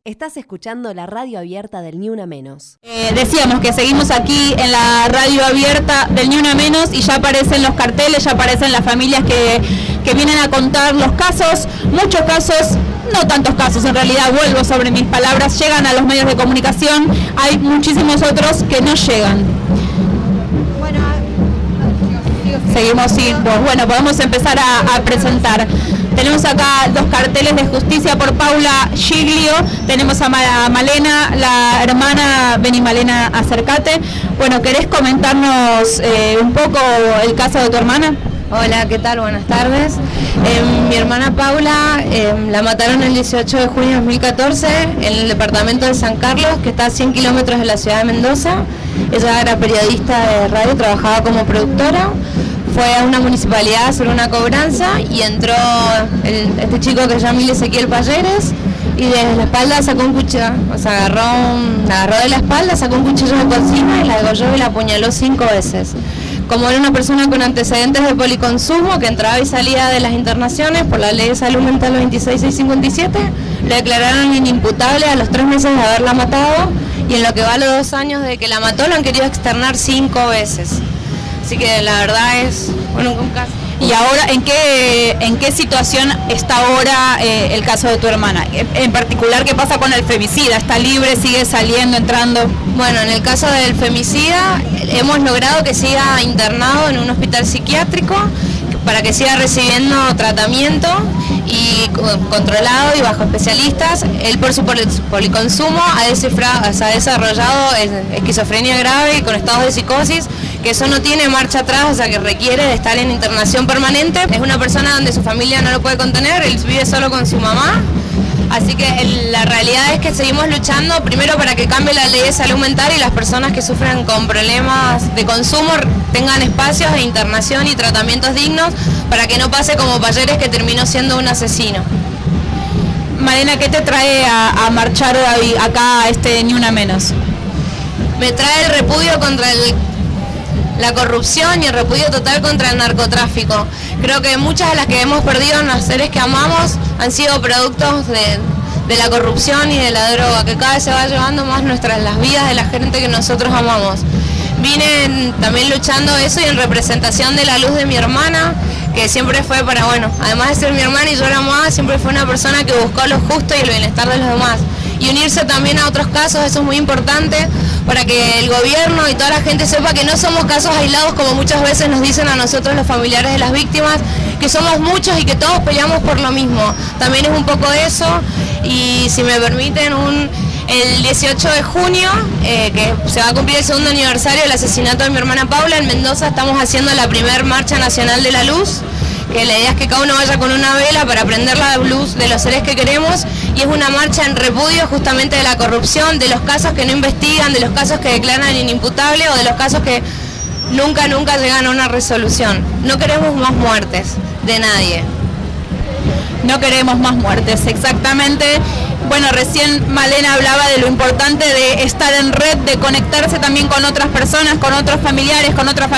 Estás escuchando la radio abierta del Ni Una Menos. Decíamos que seguimos aquí en la radio abierta del Ni Una Menos y ya aparecen los carteles, ya aparecen las familias que vienen a contar los casos, muchos casos, no tantos casos, en realidad vuelvo sobre mis palabras, llegan a los medios de comunicación, hay muchísimos otros que no llegan. Seguimos, sí, bueno, podemos empezar a presentar. Tenemos acá los carteles de Justicia por Paula Giglio, tenemos a Malena, la hermana, vení Malena, acércate. Bueno, ¿querés comentarnos un poco el caso de tu hermana? Hola, ¿qué tal? Buenas tardes. Mi hermana Paula la mataron el 18 de junio de 2014 en el departamento de San Carlos, que está a 100 kilómetros de la ciudad de Mendoza. Ella era periodista de radio, trabajaba como productora. Fue a una municipalidad a hacer una cobranza y entró este chico que se llama Ezequiel Palleres y desde la espalda sacó un cuchillo, o sea, la agarró de la espalda, sacó un cuchillo de cocina y la degolló y la apuñaló 5 veces. Como era una persona con antecedentes de policonsumo que entraba y salía de las internaciones por la ley de salud mental 26657, le declararon inimputable a los 3 meses de haberla matado y en lo que va a los 2 años de que la mató lo han querido externar 5 veces. Así que la verdad es, bueno, un caso. ¿Y ahora en qué situación está ahora el caso de tu hermana? En particular, ¿qué pasa con el femicida? ¿Está libre? ¿Sigue saliendo, entrando? Bueno, en el caso del femicida hemos logrado que siga internado en un hospital psiquiátrico para que siga recibiendo tratamiento y controlado y bajo especialistas. Él por su policonsumo ha desarrollado esquizofrenia grave y con estados de psicosis, que eso no tiene marcha atrás, o sea que requiere de estar en internación permanente. Es una persona donde su familia no lo puede contener, él vive solo con su mamá. Así que la realidad es que seguimos luchando primero para que cambie la ley de salud mental y las personas que sufren con problemas de consumo tengan espacios de internación y tratamientos dignos para que no pase como Palleres, que terminó siendo un asesino. Malena, ¿qué te trae a marchar hoy acá a este Ni Una Menos? Me trae el repudio contra la corrupción y el repudio total contra el narcotráfico. Creo que muchas de las que hemos perdido en los seres que amamos han sido productos de la corrupción y de la droga, que cada vez se va llevando más las vidas de la gente que nosotros amamos. Vine también luchando eso y en representación de la luz de mi hermana, que siempre fue para, bueno, además de ser mi hermana y yo la amaba, siempre fue una persona que buscó lo justo y el bienestar de los demás. Y unirse también a otros casos, eso es muy importante, para que el gobierno y toda la gente sepa que no somos casos aislados como muchas veces nos dicen a nosotros los familiares de las víctimas, que somos muchos y que todos peleamos por lo mismo. También es un poco de eso, y si me permiten, el 18 de junio, que se va a cumplir el 2º aniversario del asesinato de mi hermana Paula, en Mendoza estamos haciendo la primera Marcha Nacional de la Luz, que la idea es que cada uno vaya con una vela para prender la luz de los seres que queremos, y es una marcha en repudio justamente de la corrupción, de los casos que no investigan, de los casos que declaran inimputables o de los casos que nunca llegan a una resolución. No queremos más muertes de nadie. No queremos más muertes, exactamente. Bueno, recién Malena hablaba de lo importante de estar en red, de conectarse también con otras personas, con otros familiares,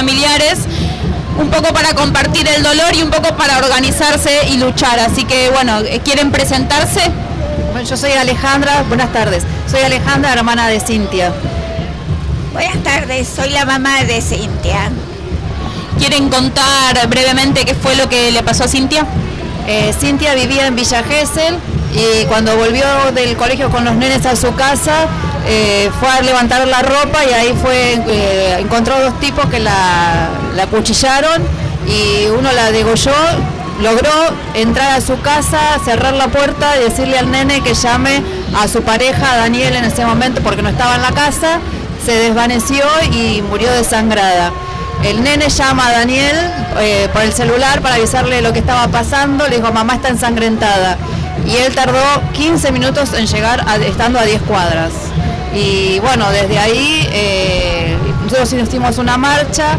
un poco para compartir el dolor y un poco para organizarse y luchar. Así que, bueno, ¿quieren presentarse? Bueno, yo soy Alejandra, buenas tardes. Soy Alejandra, hermana de Cintia. Buenas tardes, soy la mamá de Cintia. ¿Quieren contar brevemente qué fue lo que le pasó a Cintia? Cintia vivía en Villa Gesell y cuando volvió del colegio con los nenes a su casa, fue a levantar la ropa y ahí encontró 2 tipos que la acuchillaron y uno la degolló. Logró entrar a su casa, cerrar la puerta y decirle al nene que llame a su pareja, a Daniel, en ese momento, porque no estaba en la casa. Se desvaneció y murió desangrada. El nene llama a Daniel por el celular para avisarle lo que estaba pasando. Le dijo, mamá está ensangrentada. Y él tardó 15 minutos en llegar, estando a 10 cuadras. Y bueno, desde ahí nosotros hicimos una marcha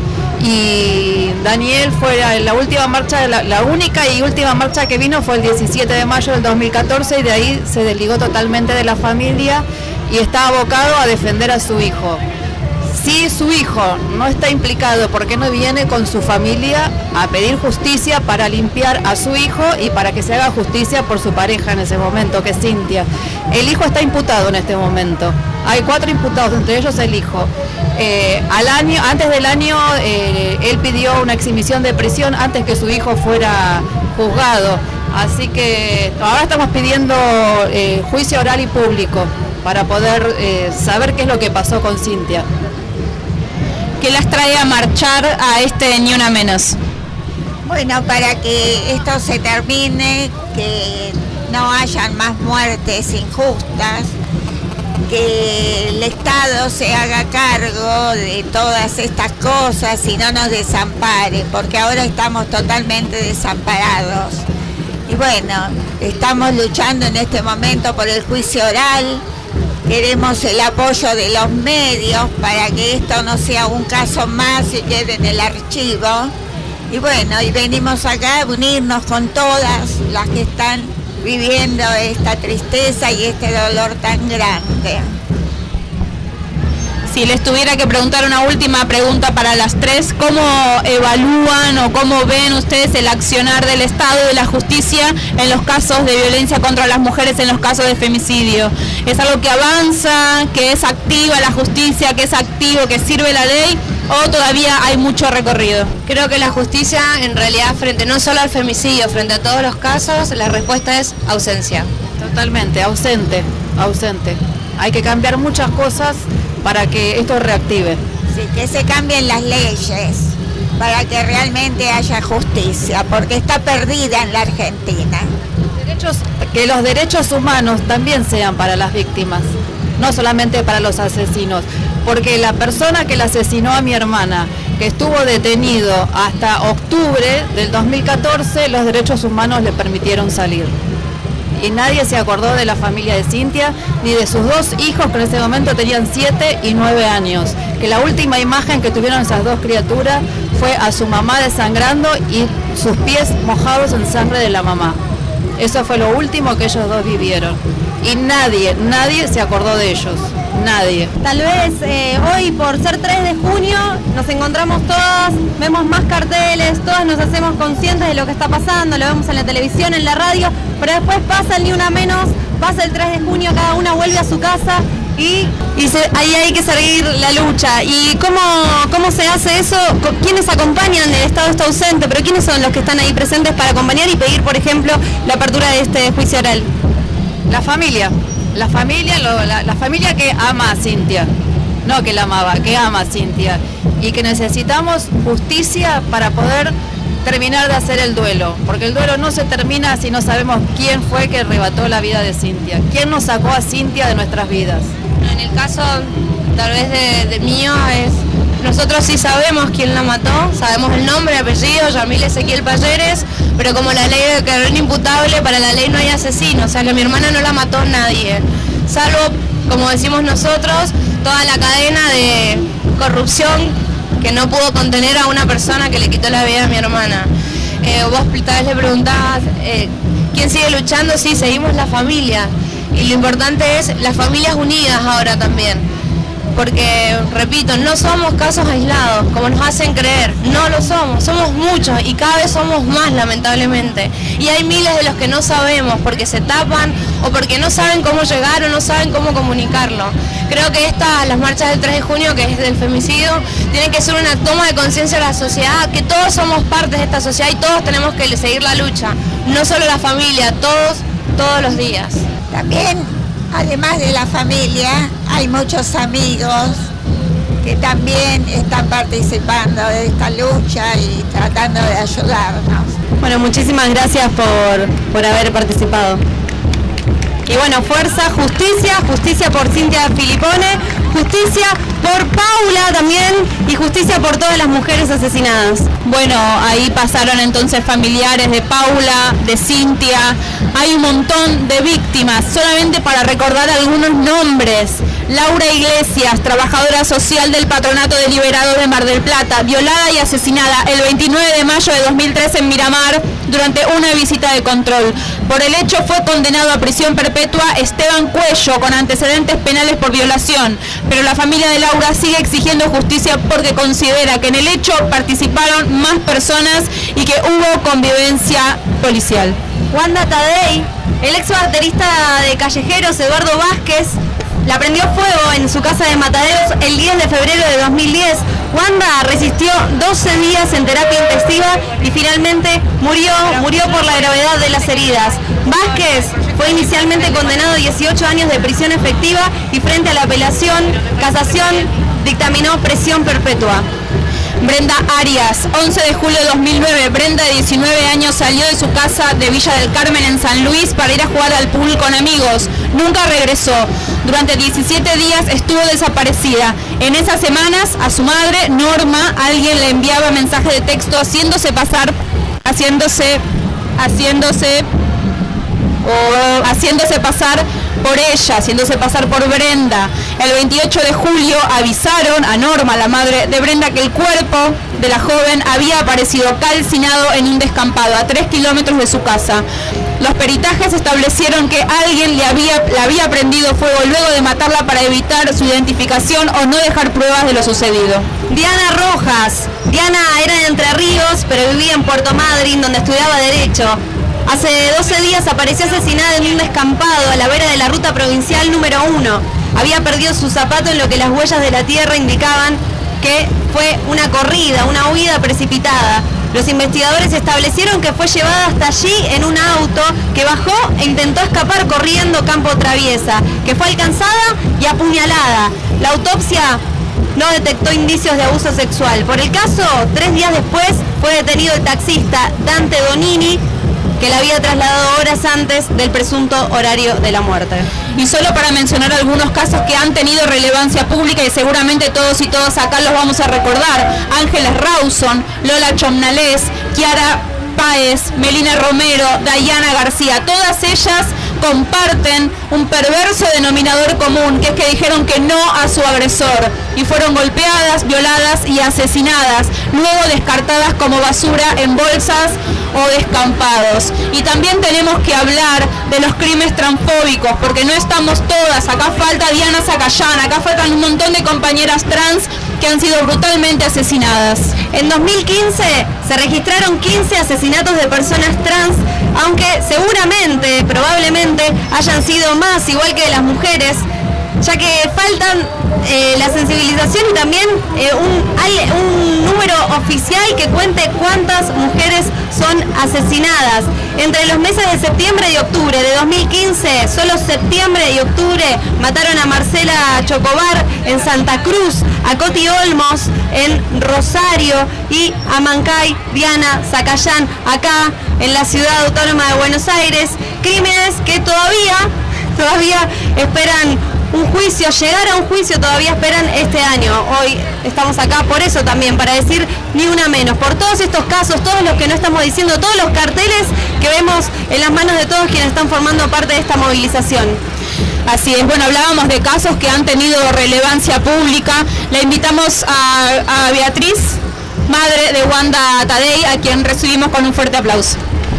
y Daniel fue la última marcha, la única y última marcha que vino fue el 17 de mayo del 2014 y de ahí se desligó totalmente de la familia y está abocado a defender a su hijo. Si su hijo no está implicado, ¿por qué no viene con su familia a pedir justicia para limpiar a su hijo y para que se haga justicia por su pareja en ese momento, que es Cintia? El hijo está imputado en este momento. Hay 4 imputados, entre ellos el hijo. Antes del año, él pidió una exhibición de prisión antes que su hijo fuera juzgado. Así que ahora estamos pidiendo juicio oral y público para poder saber qué es lo que pasó con Cintia. ¿Qué las trae a marchar a este Ni Una Menos? Bueno, para que esto se termine, que no hayan más muertes injustas, que el Estado se haga cargo de todas estas cosas y no nos desampare, porque ahora estamos totalmente desamparados. Y bueno, estamos luchando en este momento por el juicio oral, queremos el apoyo de los medios para que esto no sea un caso más y quede en el archivo. Y bueno, y venimos acá a unirnos con todas las que están viviendo esta tristeza y este dolor tan grande. Si les tuviera que preguntar una última pregunta para las 3, ¿cómo evalúan o cómo ven ustedes el accionar del Estado y de la justicia en los casos de violencia contra las mujeres, en los casos de femicidio? ¿Es algo que avanza, que es activa la justicia, que es activo, que sirve la ley, o todavía hay mucho recorrido? Creo que la justicia, en realidad, frente no solo al femicidio, frente a todos los casos, la respuesta es ausencia. Totalmente, ausente. Hay que cambiar muchas cosas para que esto reactive. Sí, que se cambien las leyes para que realmente haya justicia, porque está perdida en la Argentina. Que los derechos humanos también sean para las víctimas, no solamente para los asesinos, porque la persona que la asesinó a mi hermana, que estuvo detenido hasta octubre del 2014, los derechos humanos le permitieron salir. Y nadie se acordó de la familia de Cintia, ni de sus 2 hijos que en ese momento tenían 7 y 9 años. Que la última imagen que tuvieron esas 2 criaturas fue a su mamá desangrando y sus pies mojados en sangre de la mamá. Eso fue lo último que ellos 2 vivieron. Y nadie se acordó de ellos. Nadie. Tal vez hoy, por ser 3 de junio, nos encontramos todas, vemos más carteles, todas nos hacemos conscientes de lo que está pasando, lo vemos en la televisión, en la radio, pero después pasa el Ni Una Menos, pasa el 3 de junio, cada una vuelve a su casa y ahí hay que seguir la lucha. ¿Y cómo se hace eso? ¿Quiénes acompañan? El Estado está ausente, pero ¿quiénes son los que están ahí presentes para acompañar y pedir, por ejemplo, la apertura de este juicio oral? La familia que ama a Cintia, no que la amaba, que ama a Cintia, y que necesitamos justicia para poder terminar de hacer el duelo, porque el duelo no se termina si no sabemos quién fue que arrebató la vida de Cintia, quién nos sacó a Cintia de nuestras vidas. En el caso tal vez de mío es, nosotros sí sabemos quién la mató, sabemos el nombre, apellido, Yamil Ezequiel Payeres, pero como la ley declaró inimputable, para la ley no hay asesino, o sea que mi hermana no la mató nadie, salvo, como decimos nosotros, toda la cadena de corrupción que no pudo contener a una persona que le quitó la vida a mi hermana. Vos tal vez le preguntabas, ¿quién sigue luchando? Sí, seguimos la familia, y lo importante es las familias unidas ahora también. Porque, repito, no somos casos aislados, como nos hacen creer, no lo somos muchos y cada vez somos más, lamentablemente. Y hay miles de los que no sabemos porque se tapan o porque no saben cómo llegar o no saben cómo comunicarlo. Creo que las marchas del 3 de junio, que es del femicidio, tienen que ser una toma de conciencia de la sociedad, que todos somos parte de esta sociedad y todos tenemos que seguir la lucha, no solo la familia, todos los días. También, además de la familia, hay muchos amigos que también están participando de esta lucha y tratando de ayudarnos. Bueno, muchísimas gracias por haber participado. Y bueno, fuerza, justicia por Cintia Filipone, justicia por Paula también y justicia por todas las mujeres asesinadas. Bueno, ahí pasaron entonces familiares de Paula, de Cintia, hay un montón de víctimas, solamente para recordar algunos nombres. Laura Iglesias, trabajadora social del Patronato Deliberado de Mar del Plata, violada y asesinada el 29 de mayo de 2013 en Miramar durante una visita de control. Por el hecho fue condenado a prisión perpetua Esteban Cuello, con antecedentes penales por violación, pero la familia de Laura sigue exigiendo justicia porque considera que en el hecho participaron más personas y que hubo convivencia policial. Wanda Tadei, el ex baterista de Callejeros, Eduardo Vázquez, la prendió fuego en su casa de Mataderos el 10 de febrero de 2010. Wanda resistió 12 días en terapia intensiva y finalmente murió por la gravedad de las heridas. Vázquez fue inicialmente condenado a 18 años de prisión efectiva y frente a la casación dictaminó prisión perpetua. Brenda Arias, 11 de julio de 2009, Brenda de 19 años salió de su casa de Villa del Carmen en San Luis para ir a jugar al pool con amigos. Nunca regresó. Durante 17 días estuvo desaparecida. En esas semanas a su madre, Norma, alguien le enviaba mensaje de texto haciéndose pasar por ella, haciéndose pasar por Brenda. El 28 de julio avisaron a Norma, la madre de Brenda, que el cuerpo de la joven había aparecido calcinado en un descampado a 3 kilómetros de su casa. Los peritajes establecieron que alguien le había prendido fuego luego de matarla para evitar su identificación o no dejar pruebas de lo sucedido. Diana Rojas. Diana era de Entre Ríos, pero vivía en Puerto Madryn, donde estudiaba Derecho. Hace 12 días apareció asesinada en un descampado a la vera de la ruta provincial número 1. Había perdido su zapato en lo que las huellas de la tierra indicaban que fue una corrida, una huida precipitada. Los investigadores establecieron que fue llevada hasta allí en un auto, que bajó e intentó escapar corriendo campo traviesa, que fue alcanzada y apuñalada. La autopsia no detectó indicios de abuso sexual. Por el caso, 3 días después fue detenido el taxista Dante Donini, que la había trasladado horas antes del presunto horario de la muerte. Y solo para mencionar algunos casos que han tenido relevancia pública y seguramente todos y todas acá los vamos a recordar: Ángeles Rawson, Lola Chomnales, Kiara Páez, Melina Romero, Dayana García, todas ellas comparten un perverso denominador común, que es que dijeron que no a su agresor y fueron golpeadas, violadas y asesinadas, luego descartadas como basura en bolsas o descampados. Y también tenemos que hablar de los crímenes transfóbicos, porque no estamos todas, acá falta Diana Zacayán, acá faltan un montón de compañeras trans que han sido brutalmente asesinadas. En 2015 se registraron 15 asesinatos de personas trans, aunque seguramente, probablemente, hayan sido más, igual que de las mujeres, ya que faltan la sensibilización y también hay un número oficial que cuente cuántas mujeres son asesinadas. Entre los meses de septiembre y octubre de 2015, solo septiembre y octubre, mataron a Marcela Chocobar en Santa Cruz, a Coti Olmos en Rosario y a Mancay Diana Zacayán acá en la ciudad autónoma de Buenos Aires. Crímenes que todavía esperan un juicio, llegar a un juicio todavía esperan este año. Hoy estamos acá por eso también, para decir ni una menos, por todos estos casos, todos los que no estamos diciendo, todos los carteles que vemos en las manos de todos quienes están formando parte de esta movilización. Así es, bueno, hablábamos de casos que han tenido relevancia pública. La invitamos a Beatriz, madre de Wanda Tadei, a quien recibimos con un fuerte aplauso.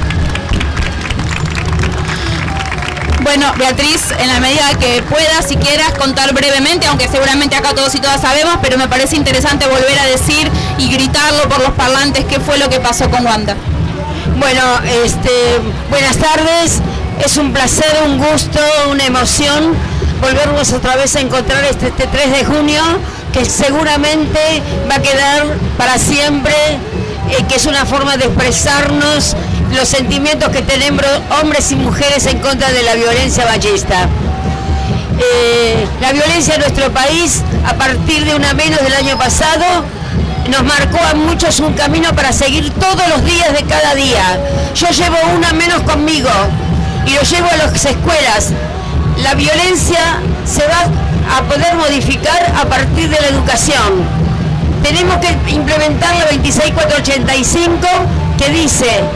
Bueno, Beatriz, en la medida que puedas, si quieras, contar brevemente, aunque seguramente acá todos y todas sabemos, pero me parece interesante volver a decir y gritarlo por los parlantes qué fue lo que pasó con Wanda. Bueno, buenas tardes, es un placer, un gusto, una emoción volvernos otra vez a encontrar este 3 de junio, que seguramente va a quedar para siempre, que es una forma de expresarnos los sentimientos que tenemos hombres y mujeres en contra de la violencia machista. La violencia en nuestro país, a partir de una menos del año pasado, nos marcó a muchos un camino para seguir todos los días de cada día. Yo llevo una menos conmigo y lo llevo a las escuelas. La violencia se va a poder modificar a partir de la educación. Tenemos que implementar la 26485, que dice: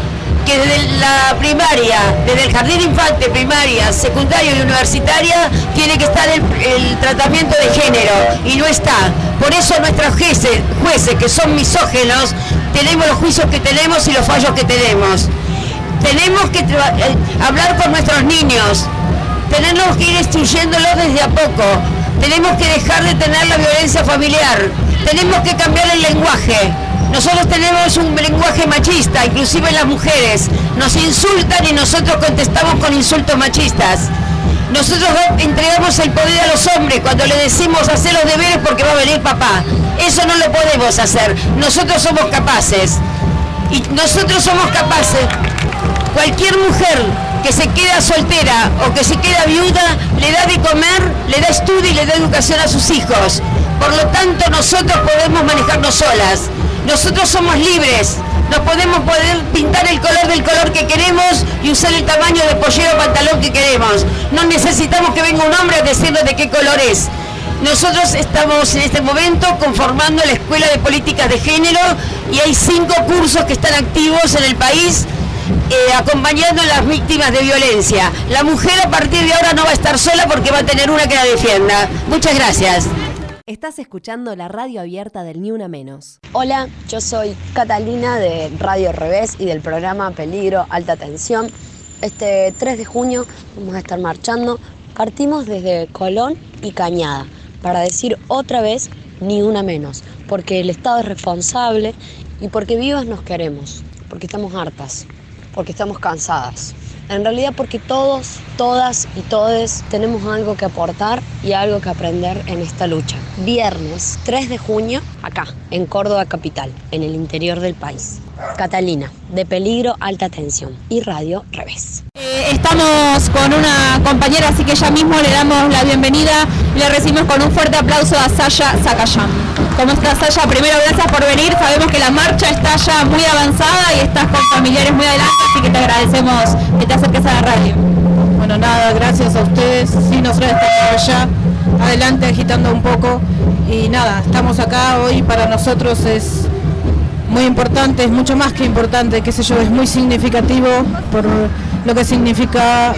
que desde la primaria, desde el jardín infante, primaria, secundaria y universitaria, tiene que estar el tratamiento de género, y no está. Por eso nuestros jueces, que son misógenos, tenemos los juicios que tenemos y los fallos que tenemos. Tenemos que hablar con nuestros niños, tenemos que ir instruyéndolos desde a poco, tenemos que dejar de tener la violencia familiar, tenemos que cambiar el lenguaje. Nosotros tenemos un lenguaje machista, inclusive las mujeres nos insultan y nosotros contestamos con insultos machistas. Nosotros entregamos el poder a los hombres cuando le decimos hacer los deberes porque va a venir papá. Eso no lo podemos hacer, nosotros somos capaces. Y nosotros somos capaces. Cualquier mujer que se queda soltera o que se queda viuda, le da de comer, le da estudio y le da educación a sus hijos. Por lo tanto, nosotros podemos manejarnos solas. Nosotros somos libres, nos podemos pintar el color del color que queremos y usar el tamaño de pollero o pantalón que queremos. No necesitamos que venga un hombre a decirnos de qué color es. Nosotros estamos en este momento conformando la Escuela de Políticas de Género y hay 5 cursos que están activos en el país acompañando a las víctimas de violencia. La mujer a partir de ahora no va a estar sola porque va a tener una que la defienda. Muchas gracias. Estás escuchando la radio abierta del Ni Una Menos. Hola, yo soy Catalina de Radio Revés y del programa Peligro Alta Tensión. Este 3 de junio vamos a estar marchando. Partimos desde Colón y Cañada para decir otra vez Ni Una Menos, porque el Estado es responsable y porque vivas nos queremos, porque estamos hartas, porque estamos cansadas. En realidad porque todos, todas y todes tenemos algo que aportar y algo que aprender en esta lucha. Viernes 3 de junio, acá, en Córdoba Capital, en el interior del país. Catalina, de Peligro Alta Tensión y Radio Revés. Estamos con una compañera, así que ya mismo le damos la bienvenida y le recibimos con un fuerte aplauso a Saya Sakayam. ¿Cómo estás, Saya? Primero, gracias por venir. Sabemos que la marcha está ya muy avanzada y estás con familiares muy adelante, así que te agradecemos que te acerques a la radio. Bueno, nada, gracias a ustedes. Sí, nosotros estamos allá adelante agitando un poco y nada, estamos acá hoy. Para nosotros es muy importante, es mucho más que importante, qué sé yo, es muy significativo por lo que significa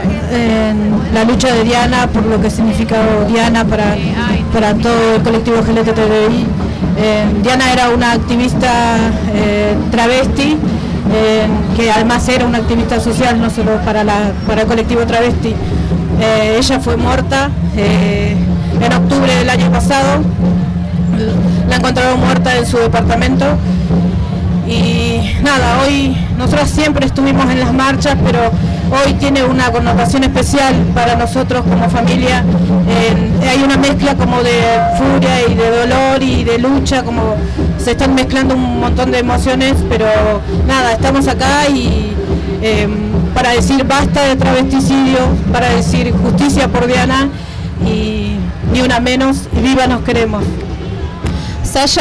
la lucha de Diana, por lo que significa Diana para todo el colectivo LGTBI. Diana era una activista travesti, que además era una activista social, no solo para el colectivo travesti. Ella fue muerta en octubre del año pasado, la encontraron muerta en su departamento. Y nada, hoy nosotros siempre estuvimos en las marchas, pero hoy tiene una connotación especial para nosotros como familia. Hay una mezcla como de furia y de dolor y de lucha, como se están mezclando un montón de emociones, pero nada, estamos acá y para decir basta de travesticidio, para decir justicia por Diana y ni una menos, y viva nos queremos. Saya,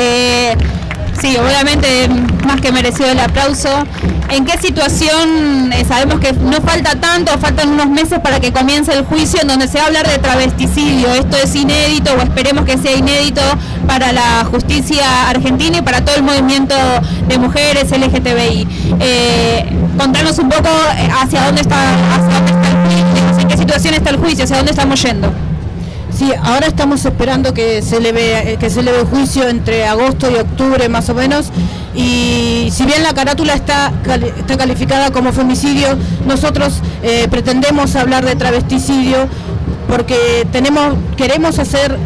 sí, obviamente más que merecido el aplauso. ¿En qué situación, sabemos que no falta tanto, faltan unos meses para que comience el juicio en donde se va a hablar de travesticidio? ¿Esto es inédito o esperemos que sea inédito para la justicia argentina y para todo el movimiento de mujeres LGTBI? Contanos un poco hacia dónde está el juicio, en qué situación está el juicio, hacia dónde estamos yendo. Sí, ahora estamos esperando que se eleve el juicio entre agosto y octubre más o menos, y si bien la carátula está calificada como femicidio, nosotros pretendemos hablar de travesticidio porque queremos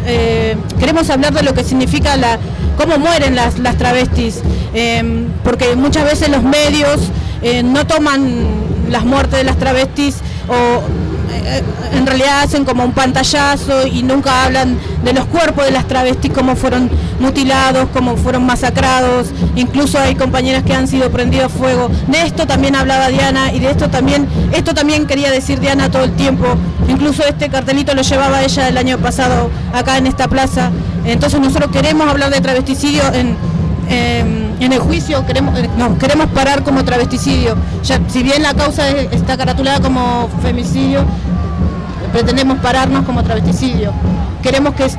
hablar de lo que significa cómo mueren las travestis, porque muchas veces los medios no toman las muertes de las travestis o en realidad hacen como un pantallazo y nunca hablan de los cuerpos de las travestis, cómo fueron mutilados, cómo fueron masacrados. Incluso hay compañeras que han sido prendidas a fuego. De esto también hablaba Diana y de esto también quería decir Diana todo el tiempo. Incluso este cartelito lo llevaba ella el año pasado acá en esta plaza. Entonces nosotros queremos hablar de travesticidio en el juicio, queremos parar como travesticidio. Ya, si bien la causa está caratulada como femicidio, pretendemos pararnos como travesticidio. Queremos que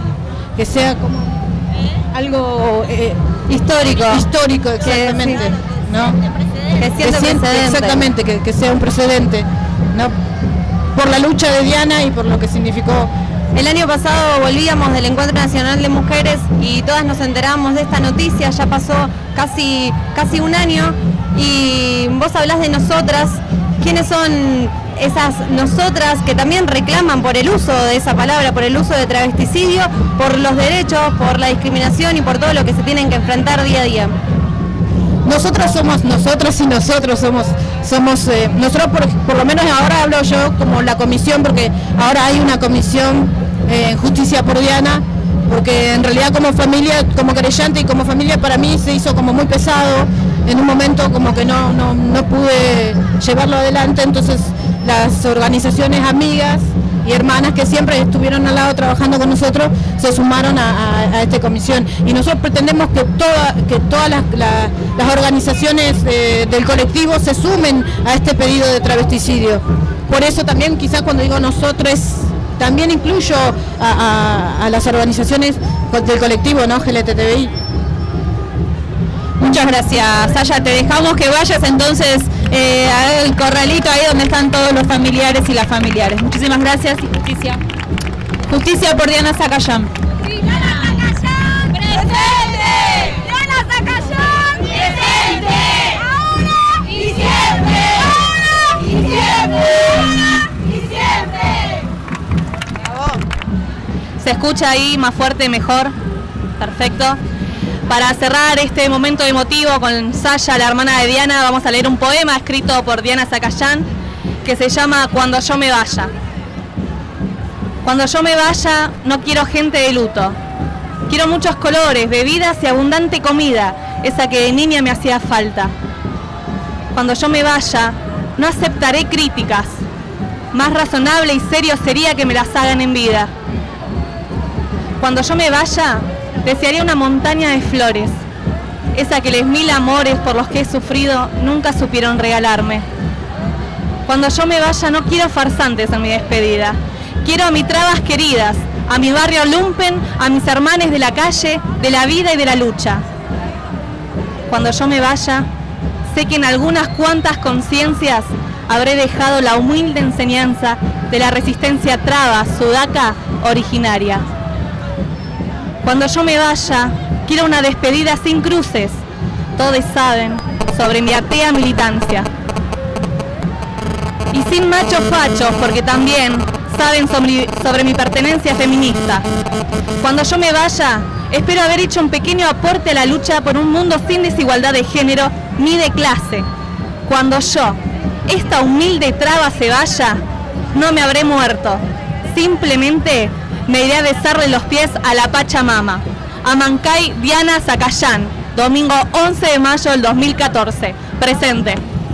sea como algo histórico, exactamente. ¿no? Que siente precedente. Exactamente, que sea un precedente, ¿no? Por la lucha de Diana y por lo que significó. El año pasado volvíamos del Encuentro Nacional de Mujeres y todas nos enteramos de esta noticia, ya pasó casi un año, y vos hablás de nosotras. ¿Quiénes son esas nosotras que también reclaman por el uso de esa palabra, por el uso de travesticidio, por los derechos, por la discriminación y por todo lo que se tienen que enfrentar día a día? Nosotros somos nosotros y nosotros nosotros por lo menos ahora hablo yo como la comisión, porque ahora hay una comisión en Justicia por Diana, porque en realidad como familia, como querellante y como familia para mí se hizo como muy pesado, en un momento como que no pude llevarlo adelante, entonces las organizaciones amigas y hermanas que siempre estuvieron al lado trabajando con nosotros se sumaron a esta comisión, y nosotros pretendemos que todas las organizaciones del colectivo se sumen a este pedido de travesticidio. Por eso también quizás cuando digo nosotros también incluyo a las organizaciones del colectivo, ¿no? LGTBI. Muchas gracias, Saya. Te dejamos que vayas entonces al corralito ahí donde están todos los familiares y las familiares. Muchísimas gracias y justicia. Justicia por Diana Zacayán. ¡Diana Zacayán! ¡Presente! ¡Diana Zacayán! ¡Presente! ¡Ahora y siempre! ¡Ahora y siempre! ¡Ahora y siempre! ¿Se escucha ahí más fuerte, mejor? Perfecto. Para cerrar este momento emotivo con Saya, la hermana de Diana, vamos a leer un poema escrito por Diana Zacayán que se llama Cuando yo me vaya. Cuando yo me vaya, no quiero gente de luto. Quiero muchos colores, bebidas y abundante comida, esa que de niña me hacía falta. Cuando yo me vaya, no aceptaré críticas. Más razonable y serio sería que me las hagan en vida. Cuando yo me vaya, desearía una montaña de flores, esa que les 1000 amores por los que he sufrido nunca supieron regalarme. Cuando yo me vaya no quiero farsantes en mi despedida, quiero a mis trabas queridas, a mi barrio lumpen, a mis hermanes de la calle, de la vida y de la lucha. Cuando yo me vaya, sé que en algunas cuantas conciencias habré dejado la humilde enseñanza de la resistencia traba, sudaca, originaria. Cuando yo me vaya, quiero una despedida sin cruces. Todos saben sobre mi atea militancia. Y sin machos fachos, porque también saben sobre mi pertenencia feminista. Cuando yo me vaya, espero haber hecho un pequeño aporte a la lucha por un mundo sin desigualdad de género ni de clase. Cuando yo, esta humilde traba, se vaya, no me habré muerto. Simplemente me iré a besarle los pies a la Pachamama. Amancay, Diana Zacayán, domingo 11 de mayo del 2014. Presente.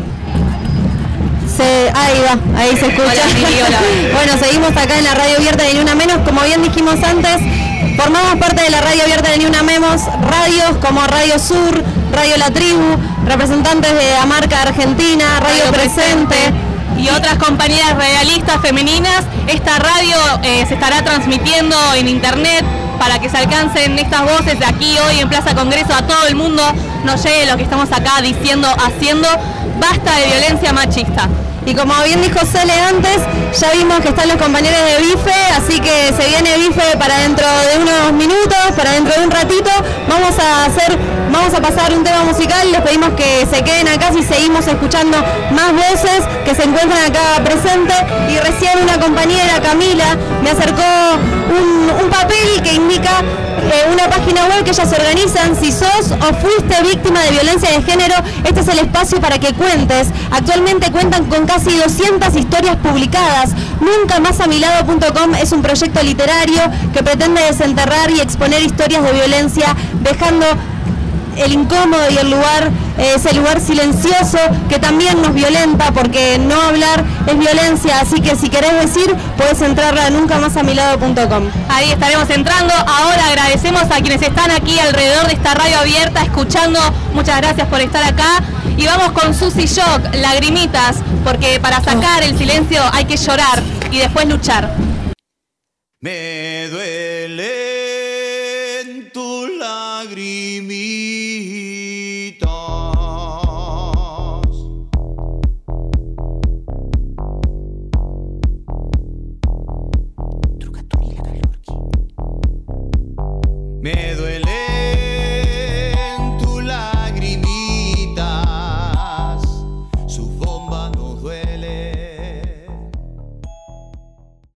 Ahí se escucha. Hola. Bueno, seguimos acá en la radio abierta de Ni Una Menos. Como bien dijimos antes, formamos parte de la radio abierta de Ni Una Menos, radios como Radio Sur, Radio La Tribu, representantes de Amarca Argentina, Radio Presente y otras compañías radialistas femeninas. Esta radio se estará transmitiendo en internet para que se alcancen estas voces de aquí hoy en Plaza Congreso, a todo el mundo nos llegue lo que estamos acá diciendo, haciendo. Basta de violencia machista. Y como bien dijo Cele antes, ya vimos que están los compañeros de Bife, así que se viene Bife para dentro de unos minutos, para dentro de un ratito. Vamos a pasar un tema musical, les pedimos que se queden acá si seguimos escuchando más voces que se encuentran acá presentes. Y recién una compañera, Camila, me acercó un papel que indica una página web que ellas organizan. Si sos o fuiste víctima de violencia de género, este es el espacio para que cuentes. Actualmente cuentan con casi 200 historias publicadas. Nuncamásamilado.com es un proyecto literario que pretende desenterrar y exponer historias de violencia, dejando el incómodo y ese lugar silencioso que también nos violenta, porque no hablar es violencia. Así que si querés decir, podés entrar a nuncamásamilado.com. Ahí estaremos entrando. Ahora agradecemos a quienes están aquí alrededor de esta radio abierta escuchando. Muchas gracias por estar acá. Y vamos con Susy Shock, Lagrimitas, porque para sacar el silencio hay que llorar y después luchar. Me duele